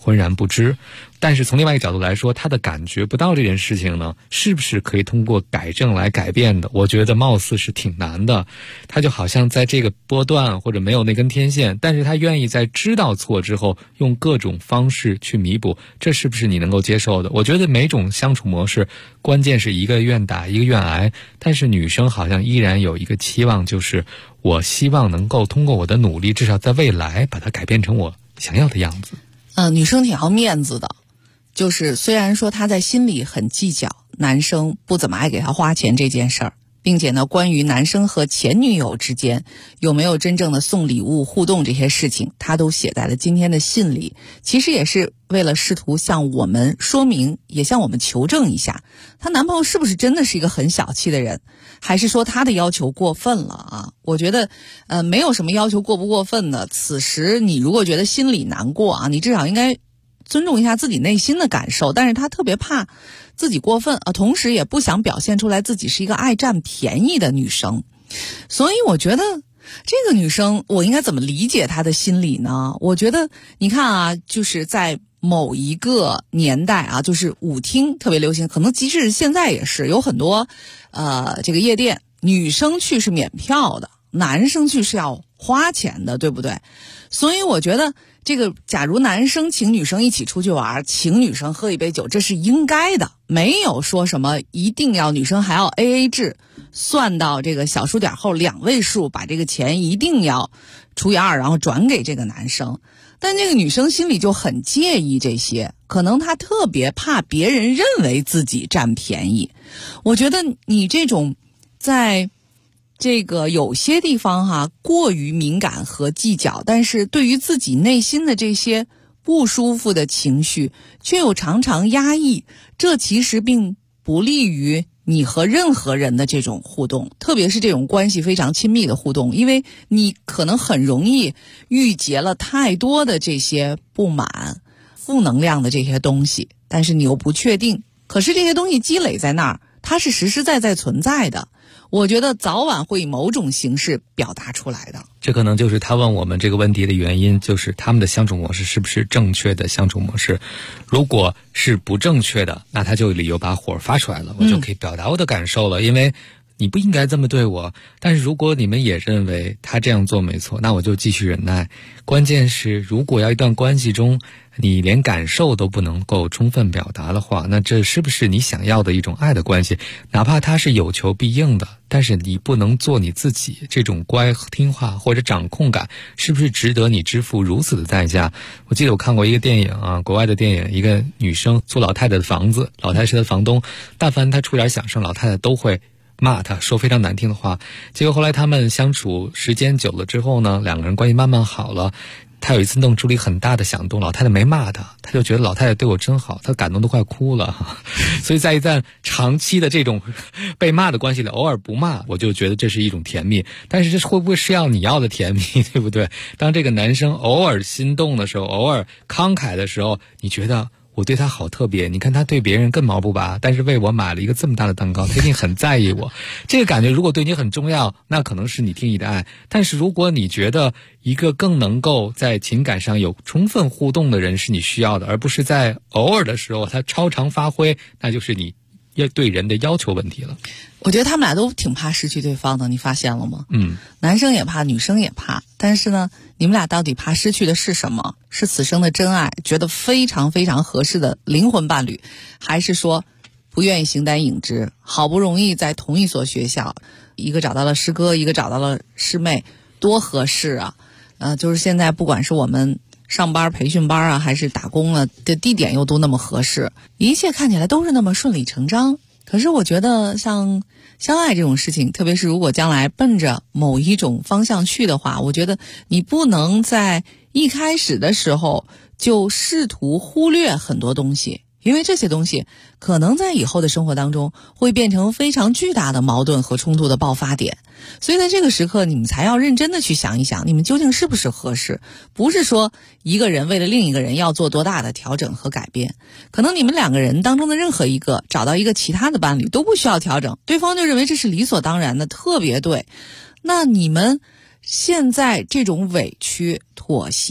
浑然不知。但是从另外一个角度来说，他的感觉不到这件事情呢，是不是可以通过改正来改变的？我觉得貌似是挺难的。他就好像在这个波段或者没有那根天线，但是他愿意在知道错之后用各种方式去弥补，这是不是你能够接受的？我觉得每种相处模式，关键是一个愿打一个愿挨，但是女生好像依然有一个期望，就是我希望能够通过我的努力，至少在未来把它改变成我想要的样子。 女生挺要面子的，就是虽然说她在心里很计较男生不怎么爱给她花钱这件事儿，并且呢，关于男生和前女友之间有没有真正的送礼物互动这些事情，她都写在了今天的信里。其实也是为了试图向我们说明，也向我们求证一下，她男朋友是不是真的是一个很小气的人，还是说她的要求过分了啊？我觉得没有什么要求过不过分的。此时你如果觉得心里难过啊，你至少应该尊重一下自己内心的感受。但是她特别怕自己过分啊，同时也不想表现出来自己是一个爱占便宜的女生。所以我觉得这个女生我应该怎么理解她的心理呢？我觉得你看啊，就是在某一个年代啊，就是舞厅特别流行，可能即使现在也是有很多这个夜店，女生去是免票的，男生去是要花钱的，对不对？所以我觉得这个假如男生请女生一起出去玩，请女生喝一杯酒，这是应该的，没有说什么一定要女生还要 AA 制，算到这个小数点后2位数，把这个钱一定要除以2，然后转给这个男生。但这个女生心里就很介意这些，可能她特别怕别人认为自己占便宜。我觉得你这种在这个有些地方过于敏感和计较，但是对于自己内心的这些不舒服的情绪却又常常压抑，这其实并不利于你和任何人的这种互动，特别是这种关系非常亲密的互动，因为你可能很容易郁结了太多的这些不满、负能量的这些东西，但是你又不确定，可是这些东西积累在那儿，它是实实在在存在的，我觉得早晚会以某种形式表达出来的。 这可能就是他问我们这个问题的原因，就是他们的相处模式是不是正确的相处模式。如果是不正确的，那他就有理由把火发出来了，我就可以表达我的感受了，因为你不应该这么对我。但是如果你们也认为他这样做没错，那我就继续忍耐。关键是如果要一段关系中你连感受都不能够充分表达的话，那这是不是你想要的一种爱的关系？哪怕它是有求必应的，但是你不能做你自己，这种乖听话或者掌控感是不是值得你支付如此的代价？我记得我看过一个电影啊，国外的电影，一个女生租老太太的房子，老太太是她的房东，但凡她出点响声，老太太都会骂他，说非常难听的话。结果后来他们相处时间久了之后呢，两个人关系慢慢好了。他有一次弄出了一个很大的响动，老太太没骂他，他就觉得老太太对我真好，他感动都快哭了。所以在一段长期的这种被骂的关系里，偶尔不骂，我就觉得这是一种甜蜜。但是这会不会是要你要的甜蜜，对不对？当这个男生偶尔心动的时候，偶尔慷慨的时候，你觉得我对他好特别，你看他对别人更毛不拔，但是为我买了一个这么大的蛋糕，他一定很在意我。这个感觉如果对你很重要，那可能是你定义的爱。但是如果你觉得一个更能够在情感上有充分互动的人是你需要的，而不是在偶尔的时候他超常发挥，那就是你要对人的要求问题了。 我觉得他们俩都挺怕失去对方的，你发现了吗？男生也怕，女生也怕，但是呢，你们俩到底怕失去的是什么？是此生的真爱，觉得非常非常合适的灵魂伴侣，还是说不愿意形单影只，好不容易在同一所学校，一个找到了师哥，一个找到了师妹，多合适啊！就是现在不管是我们上班培训班啊，还是打工啊的地点又都那么合适，一切看起来都是那么顺理成章。可是我觉得像相爱这种事情，特别是如果将来奔着某一种方向去的话，我觉得你不能在一开始的时候就试图忽略很多东西，因为这些东西可能在以后的生活当中会变成非常巨大的矛盾和冲突的爆发点。所以在这个时刻，你们才要认真的去想一想，你们究竟是不是合适。不是说一个人为了另一个人要做多大的调整和改变，可能你们两个人当中的任何一个找到一个其他的伴侣都不需要调整，对方就认为这是理所当然的，特别对。那你们现在这种委屈、妥协，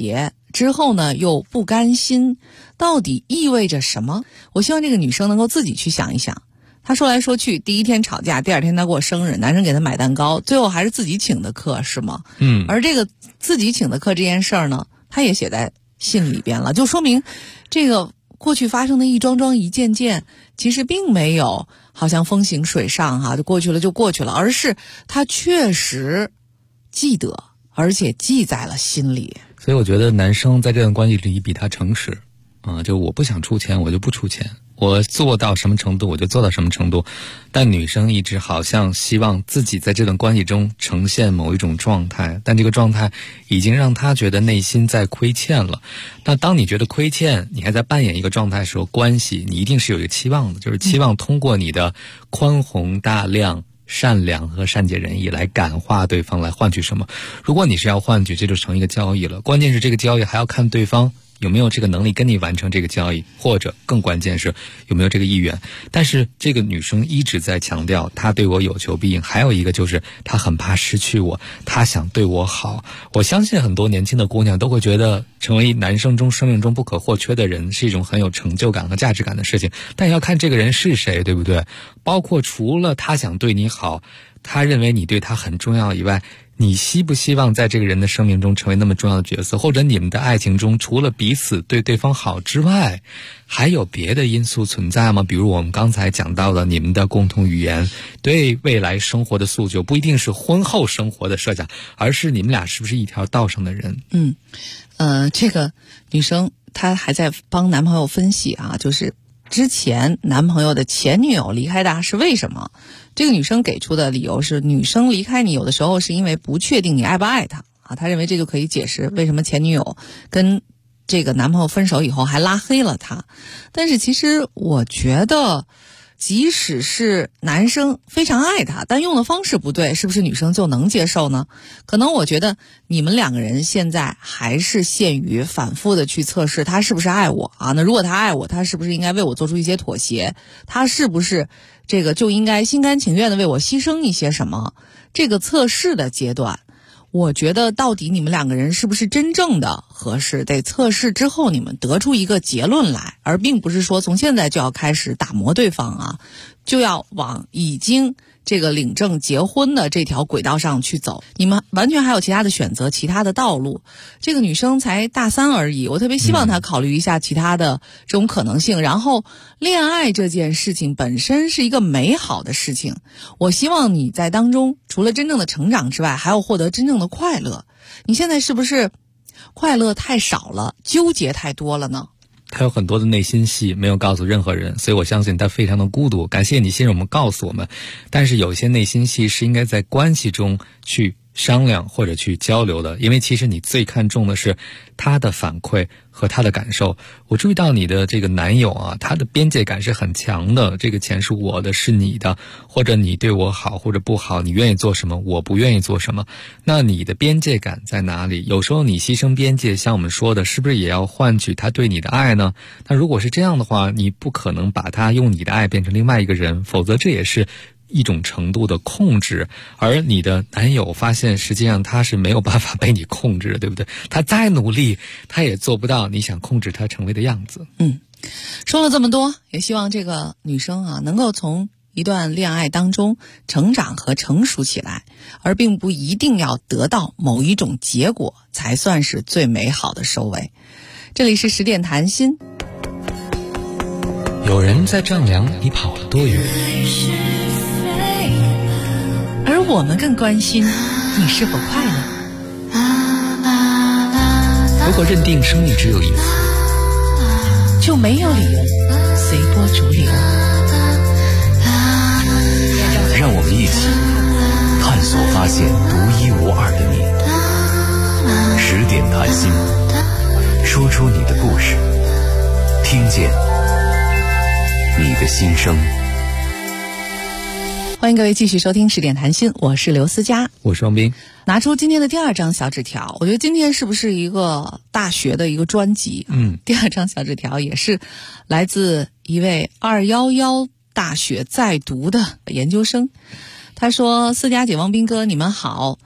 之后呢又不甘心，到底意味着什么？我希望这个女生能够自己去想一想。她说来说去，第一天吵架，第二天她过生日，男生给她买蛋糕，最后还是自己请的客，是吗？而这个自己请的客这件事儿呢，她也写在信里边了，就说明这个过去发生的一桩桩一件件，其实并没有好像风行水上哈，就过去了就过去了，而是她确实记得，而且记在了心里。 所以我觉得男生在这段关系里比他诚实就我不想出钱我就不出钱，我做到什么程度我就做到什么程度。但女生一直好像希望自己在这段关系中呈现某一种状态，但这个状态已经让她觉得内心在亏欠了。那当你觉得亏欠，你还在扮演一个状态的时候，关系你一定是有一个期望的，就是期望通过你的宽宏大量、善良和善解人意来感化对方，来换取什么。如果你是要换取，这就成一个交易了。关键是这个交易还要看对方有没有这个能力跟你完成这个交易，或者更关键是有没有这个意愿。但是这个女生一直在强调她对我有求必应，还有一个就是她很怕失去我，她想对我好。我相信很多年轻的姑娘都会觉得成为男生中生命中不可或缺的人是一种很有成就感和价值感的事情，但要看这个人是谁，对不对？包括除了他想对你好，他认为你对他很重要以外，你希不希望在这个人的生命中成为那么重要的角色，或者你们的爱情中除了彼此对对方好之外，还有别的因素存在吗？比如我们刚才讲到的你们的共同语言，对未来生活的诉求，不一定是婚后生活的设想，而是你们俩是不是一条道上的人。 这个女生她还在帮男朋友分析啊，就是之前男朋友的前女友离开他是为什么？这个女生给出的理由是，女生离开你有的时候是因为不确定你爱不爱她啊，她认为这就可以解释为什么前女友跟这个男朋友分手以后还拉黑了她。但是其实我觉得，即使是男生非常爱她，但用的方式不对，是不是女生就能接受呢？可能我觉得你们两个人现在还是限于反复的去测试他是不是爱我啊。那如果他爱我，他是不是应该为我做出一些妥协？他是不是这个就应该心甘情愿的为我牺牲一些什么？这个测试的阶段，我觉得到底你们两个人是不是真正的合适，得测试之后你们得出一个结论来，而并不是说从现在就要开始打磨对方啊，就要往已经这个领证结婚的这条轨道上去走。你们完全还有其他的选择，其他的道路。这个女生才大3而已，我特别希望她考虑一下其他的这种可能性。然后恋爱这件事情本身是一个美好的事情，我希望你在当中除了真正的成长之外，还要获得真正的快乐。你现在是不是快乐太少了，纠结太多了呢？ 他有很多的内心戏没有告诉任何人，所以我相信他非常的孤独。感谢你信任我们告诉我们，但是有些内心戏是应该在关系中去商量或者去交流的，因为其实你最看重的是他的反馈和他的感受。我注意到你的这个男友啊，他的边界感是很强的，这个钱是我的，是你的，或者你对我好或者不好，你愿意做什么，我不愿意做什么。那你的边界感在哪里？有时候你牺牲边界，像我们说的，是不是也要换取他对你的爱呢？那如果是这样的话，你不可能把他用你的爱变成另外一个人，否则这也是一种程度的控制。而你的男友发现实际上他是没有办法被你控制的，对不对？他再努力他也做不到你想控制他成为的样子。 说了这么多，也希望这个女生啊能够从一段恋爱当中成长和成熟起来，而并不一定要得到某一种结果才算是最美好的收尾。这里是10点谈心。 有人在丈量你跑了多远， 而我们更关心你是否快乐。 如果认定生命只有一次， 就没有理由随波逐流。 让我们一起探索发现独一无二的你。10点谈心，说出你的故事，听见你的心声。 欢迎各位继续收听10点谈心，我是刘思佳， 我是王斌。 拿出今天的第2张小纸条，我觉得今天是不是一个大学的一个专辑？第2张小纸条也是来自一位211大学在读的研究生。他说：思佳姐、王斌哥，你们好，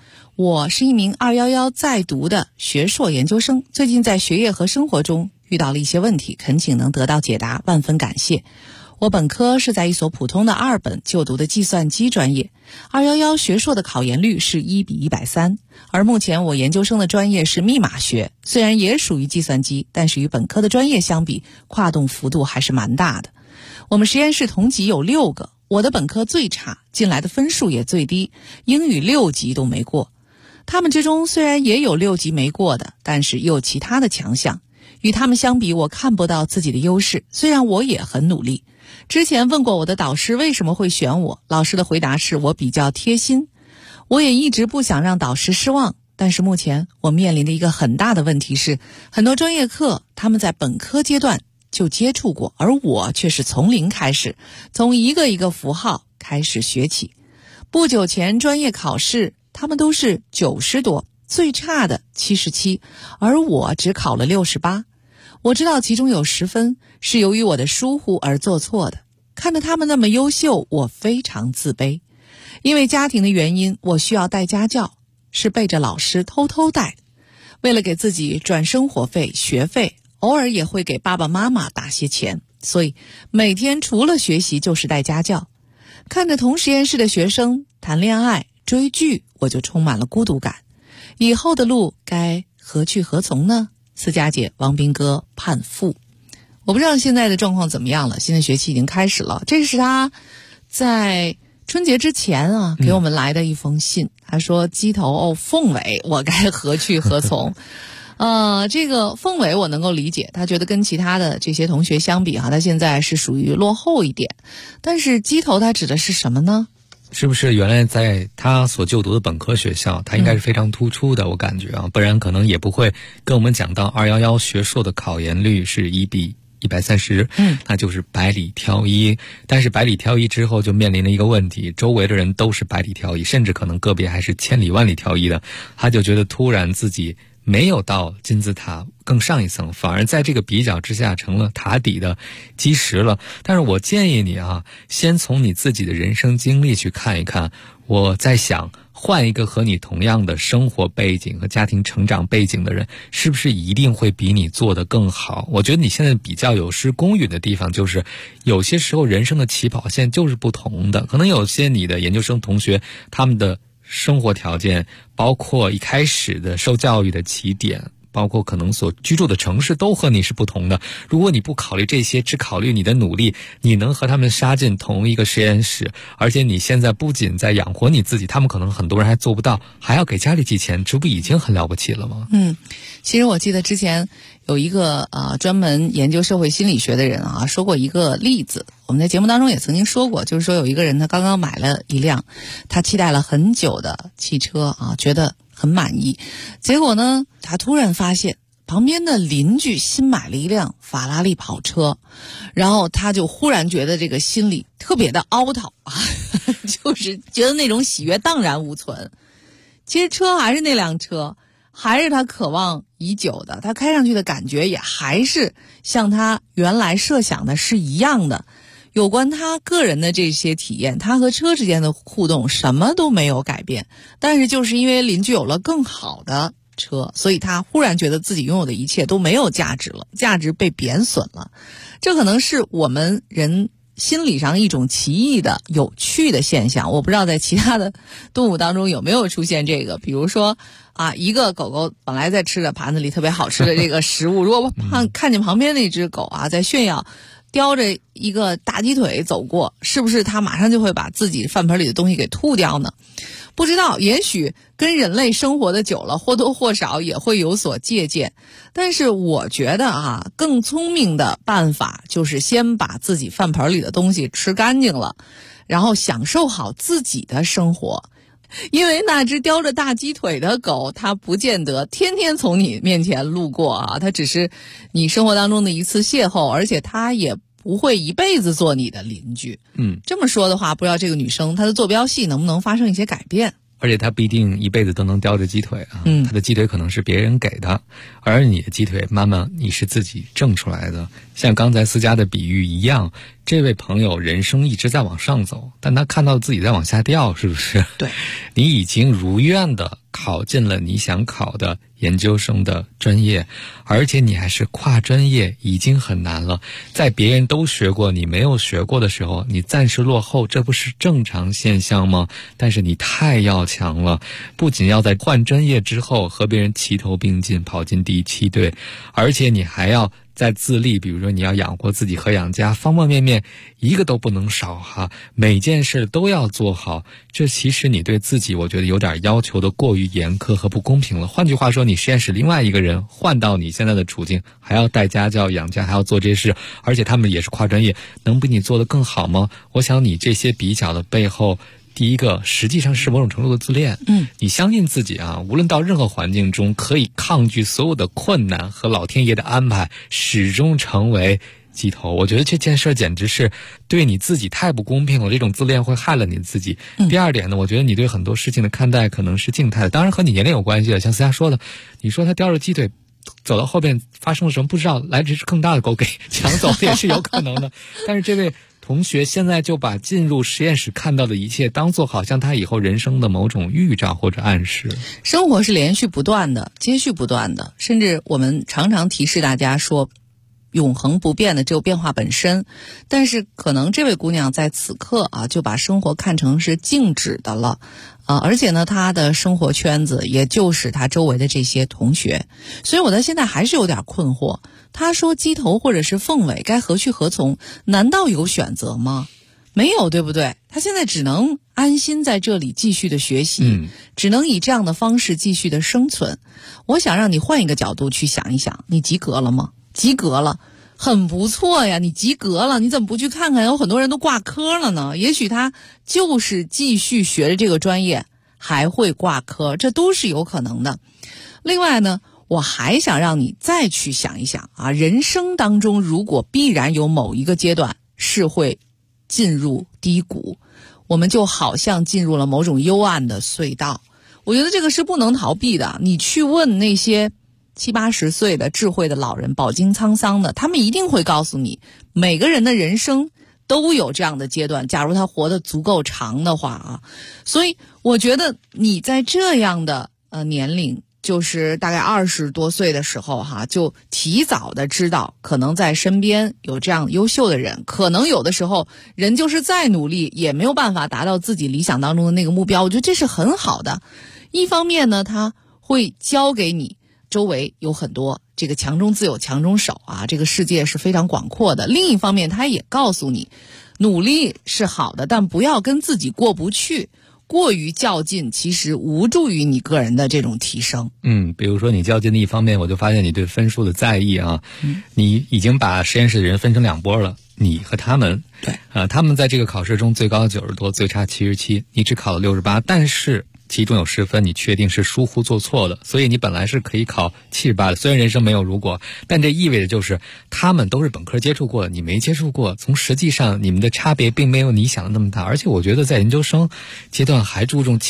我是一名211在读的学硕研究生，最近在学业和生活中遇到了一些问题，恳请能得到解答，万分感谢。我本科是在一所普通的2本就读的计算机专业，211学硕的考研率是1:130，而目前我研究生的专业是密码学，虽然也属于计算机，但是与本科的专业相比，跨度幅度还是蛮大的。我们实验室同级有6个，我的本科最差，进来的分数也最低，英语6级都没过。他们之中虽然也有6级没过的，但是也有其他的强项。与他们相比，我看不到自己的优势，虽然我也很努力。之前问过我的导师为什么会选我，老师的回答是我比较贴心。我也一直不想让导师失望，但是目前我面临的一个很大的问题是，很多专业课他们在本科阶段就接触过，而我却是从零开始，从一个一个符号开始学起。不久前专业考试他们都是90多，最差的77，而我只考了68。我知道其中有10分是由于我的疏忽而做错的，看着他们那么优秀，我非常自卑。因为家庭的原因，我需要带家教，是背着老师偷偷带的。为了给自己赚生活费、学费，偶尔也会给爸爸妈妈打些钱，所以每天除了学习就是带家教。看着同实验室的学生谈恋爱、追剧，我就充满了孤独感。以后的路该何去何从呢？思佳姐、王斌哥盼复。我不知道现在的状况怎么样了，新的学期已经开始了。这是他在春节之前给我们来的一封信。他说鸡头凤尾，我该何去何从？这个凤尾我能够理解，他觉得跟其他的这些同学相比他现在是属于落后一点。但是鸡头他指的是什么呢？ 是不是原来在他所就读的本科学校，他应该是非常突出的，我感觉不然可能也不会跟我们讲到211学硕的考研率是1:130，那就是百里挑一。但是百里挑一之后就面临了一个问题，周围的人都是百里挑一，甚至可能个别还是千里万里挑一的，他就觉得突然自己没有到金字塔更上一层，反而在这个比较之下成了塔底的基石了。但是我建议你先从你自己的人生经历去看一看。我在想，换一个和你同样的生活背景和家庭成长背景的人，是不是一定会比你做得更好？我觉得你现在比较有失公允的地方，就是有些时候人生的起跑线就是不同的。可能有些你的研究生同学，他们的生活条件，包括一开始的受教育的起点，包括可能所居住的城市都和你是不同的。如果你不考虑这些，只考虑你的努力，你能和他们杀进同一个实验室，而且你现在不仅在养活你自己，他们可能很多人还做不到，还要给家里寄钱，这不已经很了不起了吗？ 其实我记得之前有一个专门研究社会心理学的人说过一个例子，我们在节目当中也曾经说过，就是说有一个人他刚刚买了一辆他期待了很久的汽车觉得很满意，结果呢他突然发现旁边的邻居新买了一辆法拉利跑车，然后他就忽然觉得这个心里特别的凹套就是觉得那种喜悦荡然无存。其实车还是那辆车，还是他渴望已久的，他开上去的感觉也还是像他原来设想的是一样的。有关他个人的这些体验，他和车之间的互动什么都没有改变，但是就是因为邻居有了更好的车，所以他忽然觉得自己拥有的一切都没有价值了，价值被贬损了。这可能是我们人心理上一种奇异的有趣的现象，我不知道在其他的动物当中有没有出现这个。比如说一个狗狗本来在吃的盘子里特别好吃的这个食物，如果看见旁边那只狗在炫耀，叼着一个大鸡腿走过，是不是它马上就会把自己饭盆里的东西给吐掉呢？不知道，也许跟人类生活的久了，或多或少也会有所借鉴。但是我觉得更聪明的办法就是先把自己饭盆里的东西吃干净了，然后享受好自己的生活。因为那只叼着大鸡腿的狗，它不见得天天从你面前路过它只是你生活当中的一次邂逅，而且它也不会一辈子做你的邻居。这么说的话，不知道这个女生她的坐标系能不能发生一些改变？ 而且他不一定一辈子都能叼着鸡腿啊，他的鸡腿可能是别人给的，而你的鸡腿慢慢你是自己挣出来的。像刚才思佳的比喻一样，这位朋友人生一直在往上走，但他看到自己在往下掉，是不是？ 对， 你已经如愿的考进了你想考的研究生的专业，而且你还是跨专业，已经很难了。在别人都学过你没有学过的时候，你暂时落后，这不是正常现象吗？但是你太要强了，不仅要在换专业之后和别人齐头并进跑进第7队，而且你还要在自立，比如说你要养活自己和养家，方方面面一个都不能少哈，每件事都要做好。这其实你对自己我觉得有点要求的过于严苛和不公平了。换句话说，你实验室另外一个人换到你现在的处境，还要带家教养家，还要做这些事，而且他们也是跨专业，能比你做得更好吗？我想你这些比较的背后，第一个实际上是某种程度的自恋。你相信自己啊，无论到任何环境中，可以抗拒所有的困难和老天爷的安排，始终成为鸡头。我觉得这件事简直是对你自己太不公平了，这种自恋会害了你自己。第二点呢，我觉得你对很多事情的看待可能是静态的，当然和你年龄有关系的。像思佳说的，你说他叼着鸡腿走到后边发生了什么不知道，来只是更大的狗给抢走也是有可能的。但是这位同学现在就把进入实验室看到的一切当作好像他以后人生的某种预兆或者暗示。 生活是连续不断的，接续不断的，甚至我们常常提示大家说永恒不变的只有变化本身，但是可能这位姑娘在此刻啊就把生活看成是静止的了，而且呢她的生活圈子也就是她周围的这些同学，所以我到现在还是有点困惑。她说鸡头或者是凤尾该何去何从，难道有选择吗？没有，对不对？她现在只能安心在这里继续的学习，只能以这样的方式继续的生存。我想让你换一个角度去想一想，你及格了吗？及格了，很不错呀，你及格了，你怎么不去看看有很多人都挂科了呢？也许他就是继续学的这个专业还会挂科，这都是有可能的。另外呢，我还想让你再去想一想啊，人生当中如果必然有某一个阶段是会进入低谷，我们就好像进入了某种幽暗的隧道，我觉得这个是不能逃避的。你去问那些70、80岁的智慧的老人，饱经沧桑的，他们一定会告诉你，每个人的人生都有这样的阶段，假如他活得足够长的话啊。所以我觉得你在这样的年龄，就是大概20多岁的时候哈，就提早的知道可能在身边有这样优秀的人，可能有的时候人就是再努力也没有办法达到自己理想当中的那个目标，我觉得这是很好的。一方面呢，他会教给你周围有很多这个强中自有强中手啊，这个世界是非常广阔的。另一方面他也告诉你，努力是好的，但不要跟自己过不去，过于较劲其实无助于你个人的这种提升。 比如说你较劲的一方面，我就发现你对分数的在意啊。你已经把实验室的人分成2波了，你和他们。 对， 他们在这个考试中最高90多，最差77，你只考了68，但是其中有10分你确定是疏忽做错的，所以你本来是可以考78的。虽然人生没有如果，但这意味着就是他们都是本科接触过，你没接触过，从实际上你们的差别并没有你想的那么大。而且我觉得在研究生阶段还注重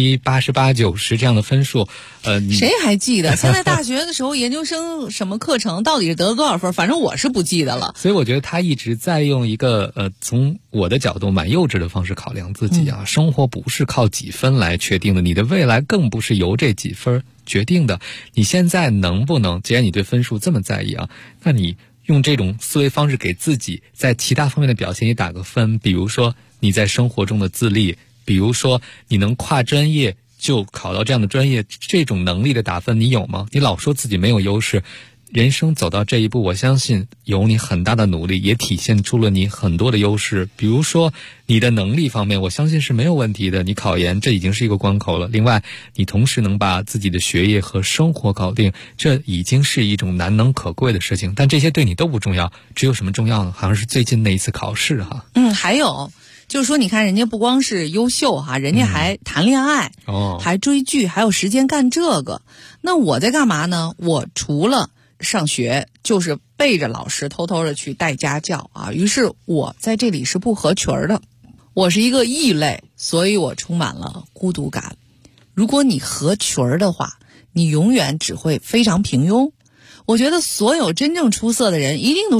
77、88、90这样的分数， 谁还记得现在大学的时候研究生什么课程到底是得了多少分？反正我是不记得了。 所以我觉得他一直在用一个从我的角度蛮幼稚的方式考量自己啊。生活不是靠几分来确定的，你的未来更不是由这几分决定的。你现在能不能，既然你对分数这么在意啊，那你用这种思维方式给自己在其他方面的表现也打个分。比如说你在生活中的自立，比如说你能跨专业就考到这样的专业，这种能力的打分你有吗？你老说自己没有优势，人生走到这一步，我相信有你很大的努力，也体现出了你很多的优势。比如说你的能力方面，我相信是没有问题的，你考研这已经是一个关口了。另外你同时能把自己的学业和生活搞定，这已经是一种难能可贵的事情。但这些对你都不重要，只有什么重要呢？好像是最近那一次考试哈。 还有就是说，你看人家不光是优秀哈，人家还谈恋爱，还追剧，还有时间干这个。那我在干嘛呢？我除了上学就是背着老师偷偷的去带家教啊，于是我在这里是不合群的，我是一个异类，所以我充满了孤独感。 如果你合群儿的话，你永远只会非常平庸。我觉得所有真正出色的人一定都